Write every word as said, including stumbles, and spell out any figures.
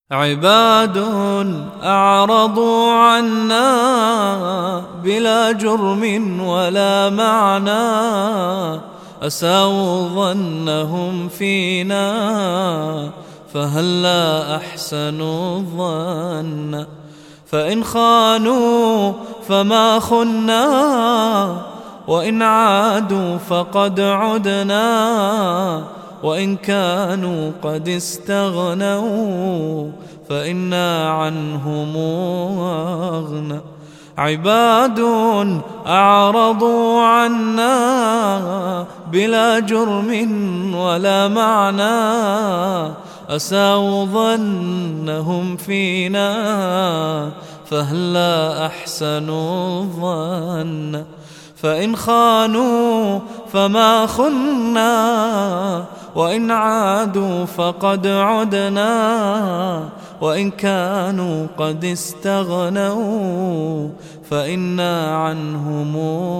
عباد أعرضوا عنا بلا جرم ولا معنى، أساءوا ظنهم فينا فهلا أحسنوا الظن. فإن خانوا فما خنا، وإن عادوا فقد عدنا، وإن كانوا قد استغنوا فإنا عنهم أغنى. عباد أعرضوا عنا بلا جرم ولا معنى، أساءوا ظنهم فينا فهلا أحسنوا الظن. فإن خانوا فما خنا، وإن عادوا فقد عدنا، وإن كانوا قد استغنوا فإنا عنهم